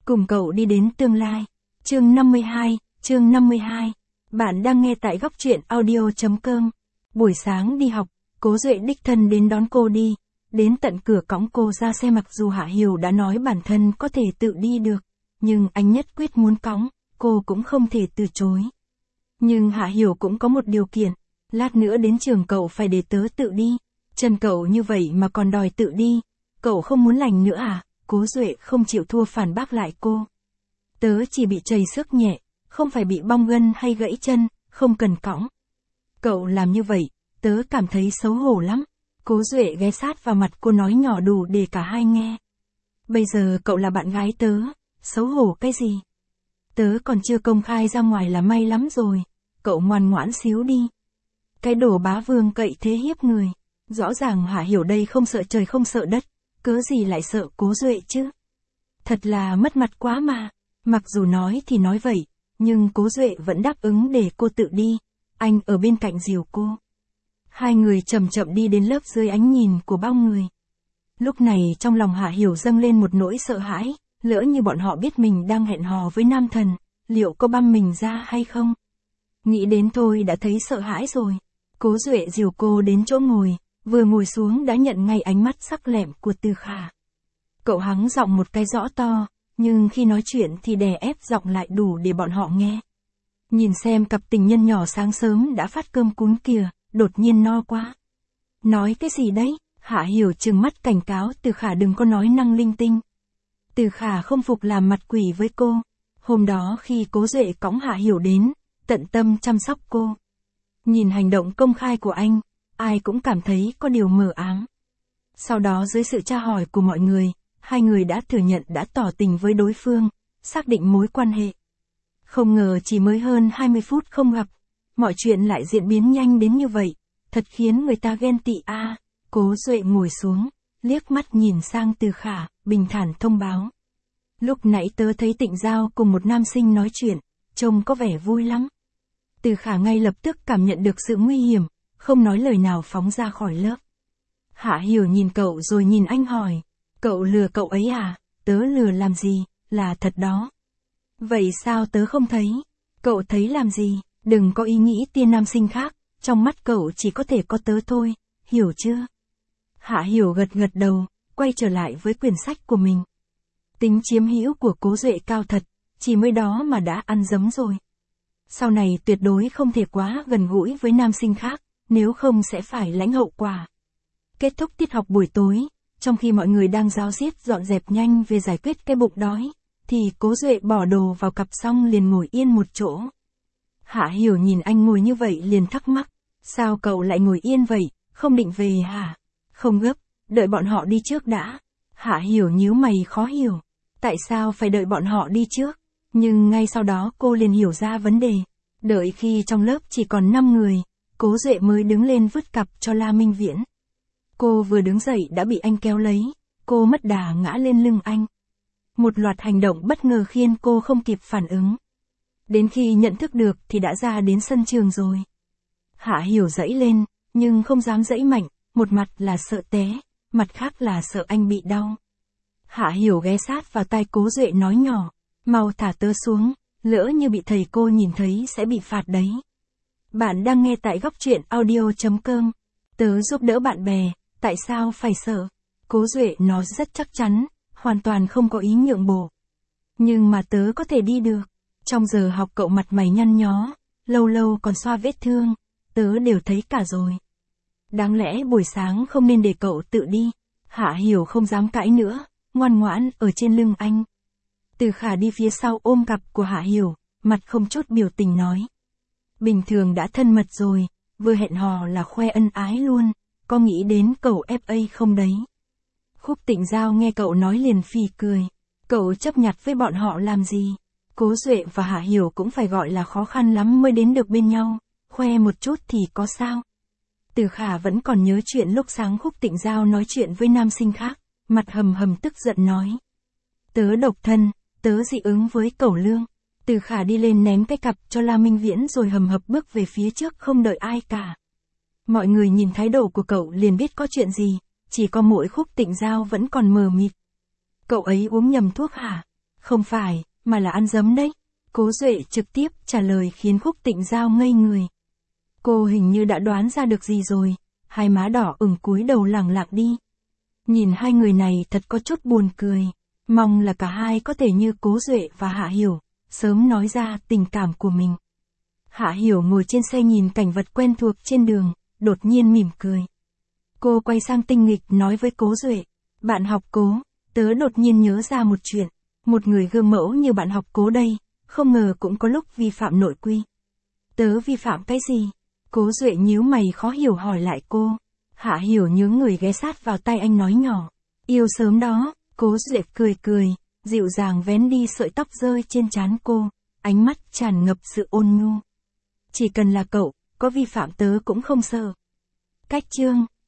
Cùng cậu đi đến tương lai. Chương 52. Bạn đang nghe tại góc truyện audio.com. Buổi sáng đi học, Cố Duệ đích thân đến đón cô đi. Đến tận cửa cõng cô ra xe, mặc dù Hạ Hiểu đã nói bản thân có thể tự đi được. Nhưng anh nhất quyết muốn cõng, cô cũng không thể từ chối. Nhưng Hạ Hiểu cũng có một điều kiện. Lát nữa đến trường cậu phải để tớ tự đi. Chân cậu như vậy mà còn đòi tự đi. Cậu không muốn lành nữa à? Cố Duệ không chịu thua phản bác lại cô. Tớ chỉ bị trầy xước nhẹ, không phải bị bong gân hay gãy chân, không cần cõng. Cậu làm như vậy, tớ cảm thấy xấu hổ lắm. Cố Duệ ghé sát vào mặt cô nói nhỏ đủ để cả hai nghe. Bây giờ cậu là bạn gái tớ, xấu hổ cái gì? Tớ còn chưa công khai ra ngoài là may lắm rồi, cậu ngoan ngoãn xíu đi. Cái đồ bá vương cậy thế hiếp người. Rõ ràng Hạ Hiểu đây không sợ trời không sợ đất, cớ gì lại sợ Cố Duệ chứ? Thật là mất mặt quá mà. Mặc dù nói thì nói vậy, nhưng Cố Duệ vẫn đáp ứng để cô tự đi. Anh ở bên cạnh dìu cô. Hai người chậm chậm đi đến lớp dưới ánh nhìn của bao người. Lúc này trong lòng Hạ Hiểu dâng lên một nỗi sợ hãi, lỡ như bọn họ biết mình đang hẹn hò với nam thần, liệu có băm mình ra hay không? Nghĩ đến thôi đã thấy sợ hãi rồi. Cố Duệ dìu cô đến chỗ ngồi, vừa ngồi xuống đã nhận ngay ánh mắt sắc lẹm của Từ Khả. Cậu hắng giọng một cái rõ to, nhưng khi nói chuyện thì đè ép giọng lại đủ để bọn họ nghe. Nhìn xem cặp tình nhân nhỏ sáng sớm đã phát cơm cún kìa, đột nhiên no quá. Nói cái gì đấy? Hạ Hiểu trừng mắt cảnh cáo Từ Khả đừng có nói năng linh tinh. Từ Khả không phục làm mặt quỷ với cô. Hôm đó khi Cố Duệ cõng Hạ Hiểu đến, tận tâm chăm sóc cô. Nhìn hành động công khai của anh, ai cũng cảm thấy có điều mờ ám. Sau đó dưới sự tra hỏi của mọi người, hai người đã thừa nhận đã tỏ tình với đối phương, xác định mối quan hệ. Không ngờ chỉ mới hơn 20 phút không gặp, mọi chuyện lại diễn biến nhanh đến như vậy, thật khiến người ta ghen tị a. Cố Duệ ngồi xuống, liếc mắt nhìn sang Từ Khả, bình thản thông báo. Lúc nãy tớ thấy Tịnh Giao cùng một nam sinh nói chuyện, trông có vẻ vui lắm. Từ Khả ngay lập tức cảm nhận được sự nguy hiểm, không nói lời nào phóng ra khỏi lớp. Hạ Hiểu nhìn cậu rồi nhìn anh hỏi, cậu lừa cậu ấy à? Tớ lừa làm gì, là thật đó. Vậy sao tớ không thấy? Cậu thấy làm gì? Đừng có ý nghĩ tiên nam sinh khác, trong mắt cậu chỉ có thể có tớ thôi, hiểu chưa? Hạ Hiểu gật gật đầu, quay trở lại với quyển sách của mình. Tính chiếm hữu của Cố Duệ cao thật, chỉ mới đó mà đã ăn dấm rồi. Sau này tuyệt đối không thể quá gần gũi với nam sinh khác, nếu không sẽ phải lãnh hậu quả. Kết thúc tiết học buổi tối, trong khi mọi người đang ráo riết dọn dẹp nhanh về giải quyết cái bụng đói, thì Cố Duệ bỏ đồ vào cặp xong liền ngồi yên một chỗ. Hạ Hiểu nhìn anh ngồi như vậy liền thắc mắc, sao cậu lại ngồi yên vậy, không định về hả? Không gấp, đợi bọn họ đi trước đã. Hạ Hiểu nhíu mày khó hiểu, tại sao phải đợi bọn họ đi trước? Nhưng ngay sau đó cô liền hiểu ra vấn đề. Đợi khi trong lớp chỉ còn 5 người, Cố Duệ mới đứng lên vứt cặp cho La Minh Viễn. Cô vừa đứng dậy đã bị anh kéo lấy, cô mất đà ngã lên lưng anh. Một loạt hành động bất ngờ khiến cô không kịp phản ứng. Đến khi nhận thức được thì đã ra đến sân trường rồi. Hạ Hiểu giãy lên, nhưng không dám giãy mạnh, một mặt là sợ té, mặt khác là sợ anh bị đau. Hạ Hiểu ghé sát vào tai Cố Duệ nói nhỏ, mau thả tớ xuống, lỡ như bị thầy cô nhìn thấy sẽ bị phạt đấy. Bạn đang nghe tại góc truyện audio.com. Tớ giúp đỡ bạn bè, tại sao phải sợ? Cố Duệ nói rất chắc chắn, hoàn toàn không có ý nhượng bộ. Nhưng mà tớ có thể đi được. Trong giờ học cậu mặt mày nhăn nhó, lâu lâu còn xoa vết thương, tớ đều thấy cả rồi. Đáng lẽ buổi sáng không nên để cậu tự đi. Hạ Hiểu không dám cãi nữa, ngoan ngoãn ở trên lưng anh. Từ Khả đi phía sau ôm cặp của Hạ Hiểu, mặt không chút biểu tình nói. Bình thường đã thân mật rồi, vừa hẹn hò là khoe ân ái luôn, có nghĩ đến cậu FA không đấy? Khúc Tịnh Giao nghe cậu nói liền phì cười. Cậu chấp nhặt với bọn họ làm gì? Cố Duệ và Hạ Hiểu cũng phải gọi là khó khăn lắm mới đến được bên nhau, khoe một chút thì có sao? Từ Khả vẫn còn nhớ chuyện lúc sáng Khúc Tịnh Giao nói chuyện với nam sinh khác, mặt hầm hầm tức giận nói. Tớ độc thân, tớ dị ứng với Cẩu Lương. Từ Khả đi lên ném cái cặp cho La Minh Viễn rồi hầm hập bước về phía trước không đợi ai cả. Mọi người nhìn thái độ của cậu liền biết có chuyện gì, chỉ có mỗi Khúc Tịnh Giao vẫn còn mờ mịt. Cậu ấy uống nhầm thuốc hả? Không phải, mà là ăn dấm đấy. Cố Duệ trực tiếp trả lời khiến Khúc Tịnh Giao ngây người. Cô hình như đã đoán ra được gì rồi, hai má đỏ ửng cúi đầu lẳng lặng đi. Nhìn hai người này thật có chút buồn cười, mong là cả hai có thể như Cố Duệ và Hạ Hiểu, sớm nói ra tình cảm của mình. Hạ Hiểu ngồi trên xe nhìn cảnh vật quen thuộc trên đường, đột nhiên mỉm cười. Cô quay sang Tinh Nghịch nói với Cố Duệ, bạn học Cố, tớ đột nhiên nhớ ra một chuyện, một người gương mẫu như bạn học Cố đây, không ngờ cũng có lúc vi phạm nội quy. Tớ vi phạm cái gì? Cố Duệ nhíu mày khó hiểu hỏi lại cô. Hạ Hiểu nhướng người ghé sát vào tay anh nói nhỏ, yêu sớm đó. Cố Duệ cười cười, dịu dàng vén đi sợi tóc rơi trên trán cô, ánh mắt tràn ngập sự ôn nhu. Chỉ cần là cậu, có vi phạm tớ cũng không sợ. Cách chương